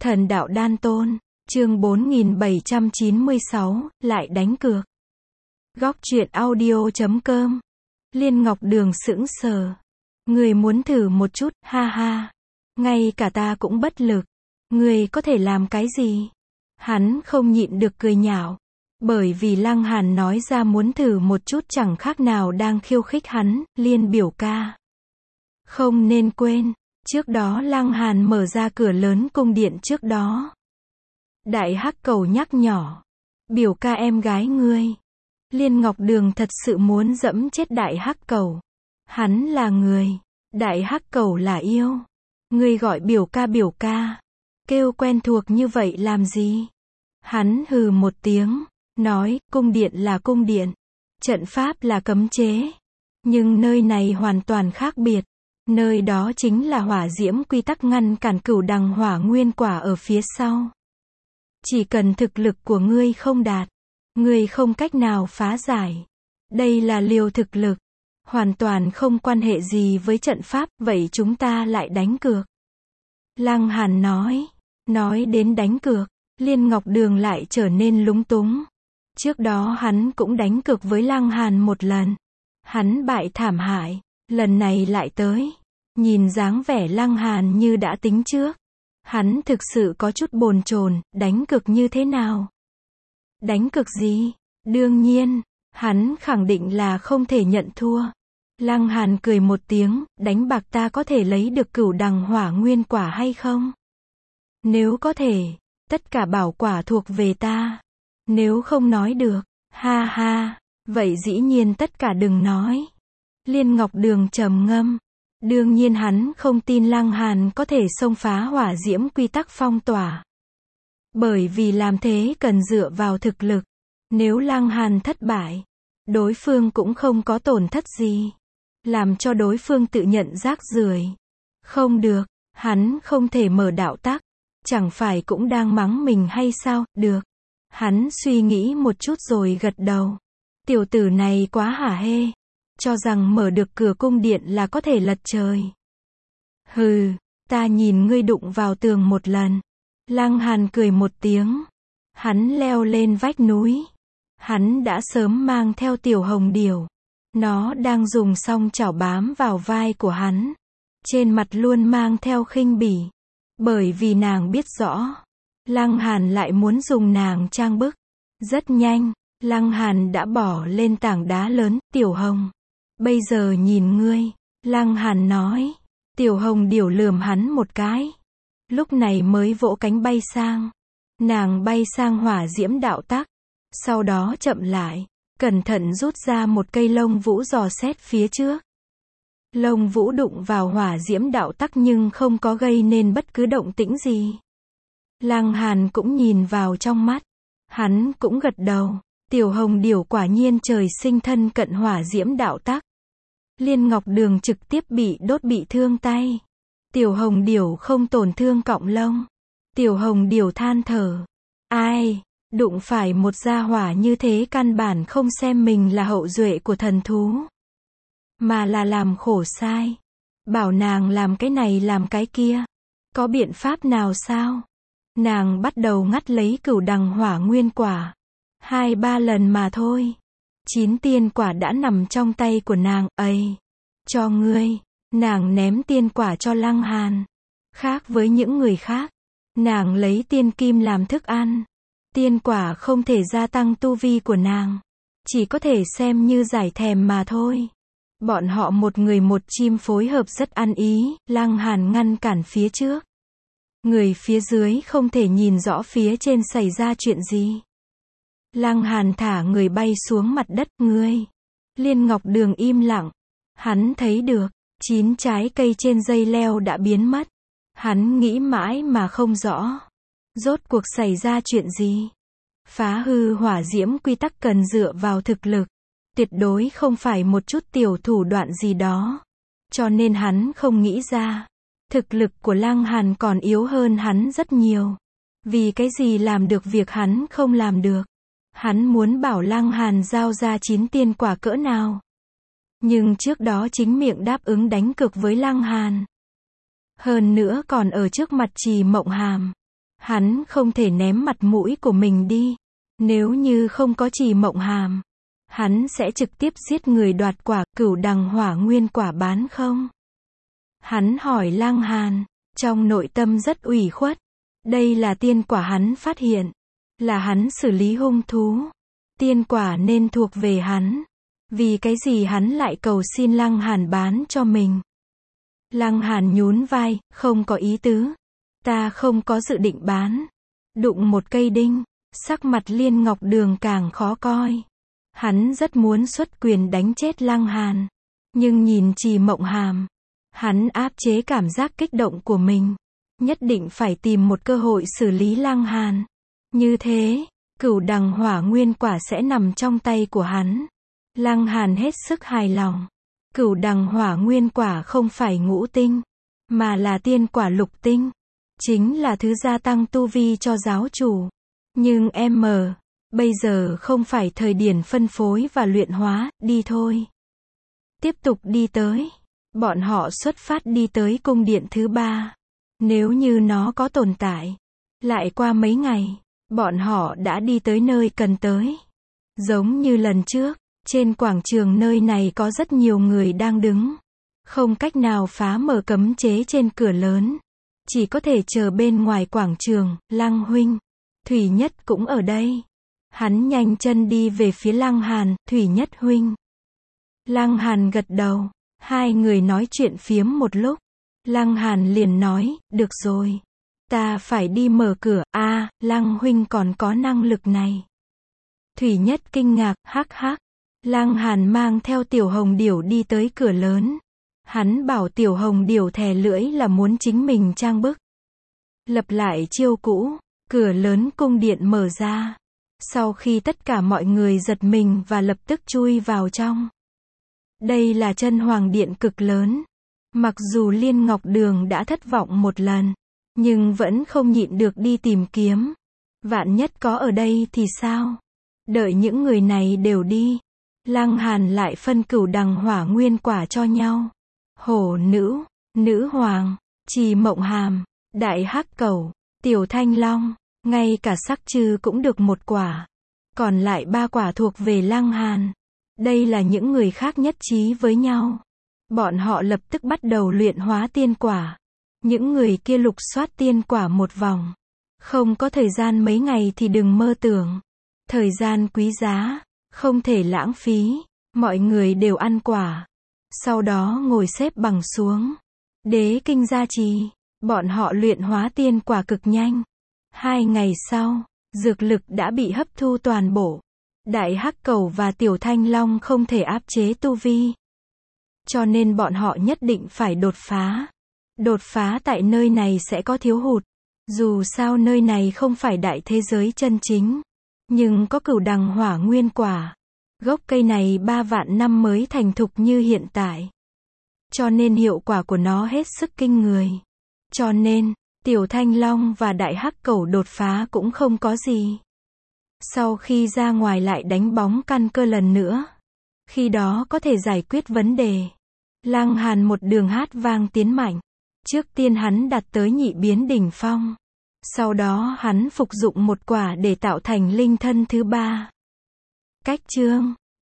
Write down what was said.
Thần đạo đan tôn, chương 4796, lại đánh cược. Góc truyện audio.com. Liên Ngọc Đường sững sờ. Người muốn thử một chút, ha ha. Ngay cả ta cũng bất lực. Người có thể làm cái gì? Hắn không nhịn được cười nhạo. Bởi vì Lăng Hàn nói ra muốn thử một chút chẳng khác nào đang khiêu khích hắn, Liên biểu ca. Không nên quên, trước đó Lăng Hàn mở ra cửa lớn cung điện trước đó. Đại Hắc Cầu nhắc nhỏ. Biểu ca em gái ngươi. Liên Ngọc Đường thật sự muốn dẫm chết Đại Hắc Cầu. Hắn là người. Đại Hắc Cầu là yêu. Ngươi gọi biểu ca. Kêu quen thuộc như vậy làm gì? Hắn hừ một tiếng. Nói, cung điện là cung điện. Trận pháp là cấm chế. Nhưng nơi này hoàn toàn khác biệt. Nơi đó chính là hỏa diễm quy tắc ngăn cản cửu đằng hỏa nguyên quả ở phía sau. Chỉ cần thực lực của ngươi không đạt, ngươi không cách nào phá giải. Đây là liều thực lực. Hoàn toàn không quan hệ gì với trận pháp, vậy chúng ta lại đánh cược. Lăng Hàn nói. Nói đến đánh cược, Liên Ngọc Đường lại trở nên lúng túng. Trước đó hắn cũng đánh cược với Lăng Hàn một lần. Hắn bại thảm hại. Lần này lại tới. Nhìn dáng vẻ Lăng Hàn như đã tính trước. Hắn thực sự có chút bồn chồn, đánh cược như thế nào? Đánh cược gì? Đương nhiên, hắn khẳng định là không thể nhận thua. Lăng Hàn cười một tiếng, đánh bạc ta có thể lấy được cửu đằng hỏa nguyên quả hay không? Nếu có thể, tất cả bảo quả thuộc về ta. Nếu không nói được, ha ha, vậy dĩ nhiên tất cả đừng nói. Liên Ngọc Đường trầm ngâm. Đương nhiên hắn không tin Lăng Hàn có thể xông phá hỏa diễm quy tắc phong tỏa. Bởi vì làm thế cần dựa vào thực lực. Nếu Lăng Hàn thất bại, đối phương cũng không có tổn thất gì. Làm cho đối phương tự nhận rác rưởi. Không được, hắn không thể mở đạo tắc. Chẳng phải cũng đang mắng mình hay sao? Được. Hắn suy nghĩ một chút rồi gật đầu. Tiểu tử này quá hả hê. Cho rằng mở được cửa cung điện là có thể lật trời. Hừ, ta nhìn ngươi đụng vào tường một lần. Lăng Hàn cười một tiếng. Hắn leo lên vách núi. Hắn đã sớm mang theo tiểu hồng điểu. Nó đang dùng song chảo bám vào vai của hắn. Trên mặt luôn mang theo khinh bỉ. Bởi vì nàng biết rõ. Lăng Hàn lại muốn dùng nàng trang bức. Rất nhanh, Lăng Hàn đã bỏ lên tảng đá lớn, tiểu hồng. Bây giờ nhìn ngươi, Lăng Hàn nói. Tiểu hồng điểu lườm hắn một cái. Lúc này mới vỗ cánh bay sang. Nàng bay sang hỏa diễm đạo tắc. Sau đó chậm lại, cẩn thận rút ra một cây lông vũ dò xét phía trước. Lông vũ đụng vào hỏa diễm đạo tắc nhưng không có gây nên bất cứ động tĩnh gì. Lăng Hàn cũng nhìn vào trong mắt. Hắn cũng gật đầu. Tiểu hồng điểu quả nhiên trời sinh thân cận hỏa diễm đạo tắc. Liên Ngọc Đường trực tiếp bị đốt bị thương tay. Tiểu hồng điểu không tổn thương cọng lông. Tiểu hồng điểu than thở. Ai, đụng phải một gia hỏa như thế căn bản không xem mình là hậu duệ của thần thú. Mà là làm khổ sai. Bảo nàng làm cái này làm cái kia. Có biện pháp nào sao? Nàng bắt đầu ngắt lấy cửu đằng hỏa nguyên quả. 2-3 lần mà thôi. 9 tiên quả đã nằm trong tay của nàng, ấy. Cho ngươi. Nàng ném tiên quả cho Lăng Hàn. Khác với những người khác. Nàng lấy tiên kim làm thức ăn. Tiên quả không thể gia tăng tu vi của nàng. Chỉ có thể xem như giải thèm mà thôi. Bọn họ một người một chim phối hợp rất ăn ý. Lăng Hàn ngăn cản phía trước. Người phía dưới không thể nhìn rõ phía trên xảy ra chuyện gì. Lăng Hàn thả người bay xuống mặt đất. Ngươi. Liên Ngọc Đường im lặng. Hắn thấy được, 9 trái cây trên dây leo đã biến mất. Hắn nghĩ mãi mà không rõ. Rốt cuộc xảy ra chuyện gì? Phá hư hỏa diễm quy tắc cần dựa vào thực lực. Tuyệt đối không phải một chút tiểu thủ đoạn gì đó. Cho nên hắn không nghĩ ra. Thực lực của Lăng Hàn còn yếu hơn hắn rất nhiều. Vì cái gì làm được việc hắn không làm được. Hắn muốn bảo Lăng Hàn giao ra 9 tiên quả cỡ nào. Nhưng trước đó chính miệng đáp ứng đánh cược với Lăng Hàn. Hơn nữa còn ở trước mặt Trì Mộng Hàm. Hắn không thể ném mặt mũi của mình đi. Nếu như không có Trì Mộng Hàm, hắn sẽ trực tiếp giết người đoạt quả Cửu Đằng Hỏa Nguyên Quả bán không? Hắn hỏi Lăng Hàn, trong nội tâm rất ủy khuất. Đây là tiên quả hắn phát hiện, là hắn xử lý hung thú. Tiên quả nên thuộc về hắn. Vì cái gì hắn lại cầu xin Lăng Hàn bán cho mình? Lăng Hàn nhún vai, không có ý tứ. Ta không có dự định bán. Đụng một cây đinh, sắc mặt Liên Ngọc Đường càng khó coi. Hắn rất muốn xuất quyền đánh chết Lăng Hàn. Nhưng nhìn Trì Mộng Hàm, hắn áp chế cảm giác kích động của mình. Nhất định phải tìm một cơ hội xử lý Lăng Hàn. Như thế, Cửu Đằng Hỏa Nguyên Quả sẽ nằm trong tay của hắn. Lăng Hàn hết sức hài lòng. Cửu Đằng Hỏa Nguyên Quả không phải ngũ tinh, mà là tiên quả lục tinh. Chính là thứ gia tăng tu vi cho giáo chủ. Nhưng bây giờ không phải thời điểm phân phối và luyện hóa, đi thôi. Tiếp tục đi tới. Bọn họ xuất phát đi tới cung điện thứ 3. Nếu như nó có tồn tại, lại qua mấy ngày, bọn họ đã đi tới nơi cần tới. Giống như lần trước, trên quảng trường nơi này có rất nhiều người đang đứng. Không cách nào phá mở cấm chế trên cửa lớn. Chỉ có thể chờ bên ngoài quảng trường. Lăng huynh, Thủy Nhất cũng ở đây. Hắn nhanh chân đi về phía Lăng Hàn, Thủy Nhất huynh. Lăng Hàn gật đầu. Hai người nói chuyện phiếm một lúc. Lăng Hàn liền nói, được rồi. Ta phải đi mở cửa, Lăng huynh còn có năng lực này. Thủy Nhất kinh ngạc, hắc hắc. Lăng Hàn mang theo Tiểu Hồng Điểu đi tới cửa lớn. Hắn bảo Tiểu Hồng Điểu thè lưỡi là muốn chính mình trang bức. Lập lại chiêu cũ, cửa lớn cung điện mở ra. Sau khi tất cả mọi người giật mình và lập tức chui vào trong. Đây là Chân Hoàng Điện cực lớn. Mặc dù Liên Ngọc Đường đã thất vọng một lần, nhưng vẫn không nhịn được đi tìm kiếm. Vạn nhất có ở đây thì sao? Đợi những người này đều đi, Lăng Hàn lại phân Cửu Đằng Hỏa Nguyên Quả cho nhau. Hổ Nữ, Nữ Hoàng, Trì Mộng Hàm, Đại Hắc Cẩu, Tiểu Thanh Long, ngay cả Sắc Trư cũng được một quả. Còn lại 3 quả thuộc về Lăng Hàn. Đây là những người khác nhất trí với nhau. Bọn họ lập tức bắt đầu luyện hóa tiên quả. Những người kia lục soát tiên quả một vòng. Không có thời gian mấy ngày thì đừng mơ tưởng. Thời gian quý giá, không thể lãng phí. Mọi người đều ăn quả. Sau đó ngồi xếp bằng xuống. Đế kinh gia trì. Bọn họ luyện hóa tiên quả cực nhanh. 2 ngày sau, dược lực đã bị hấp thu toàn bộ. Đại Hắc Cẩu và Tiểu Thanh Long không thể áp chế tu vi. Cho nên bọn họ nhất định phải đột phá. Đột phá tại nơi này sẽ có thiếu hụt. Dù sao nơi này không phải đại thế giới chân chính. Nhưng có Cửu Đằng Hỏa Nguyên Quả. Gốc cây này 3 vạn năm mới thành thục như hiện tại. Cho nên hiệu quả của nó hết sức kinh người. Cho nên, Tiểu Thanh Long và Đại Hắc Cẩu đột phá cũng không có gì. Sau khi ra ngoài lại đánh bóng căn cơ lần nữa. Khi đó có thể giải quyết vấn đề. Lăng Hàn một đường hát vang tiến mạnh. Trước tiên hắn đạt tới nhị biến đỉnh phong. Sau đó hắn phục dụng một quả để tạo thành linh thân thứ 3. Cách chương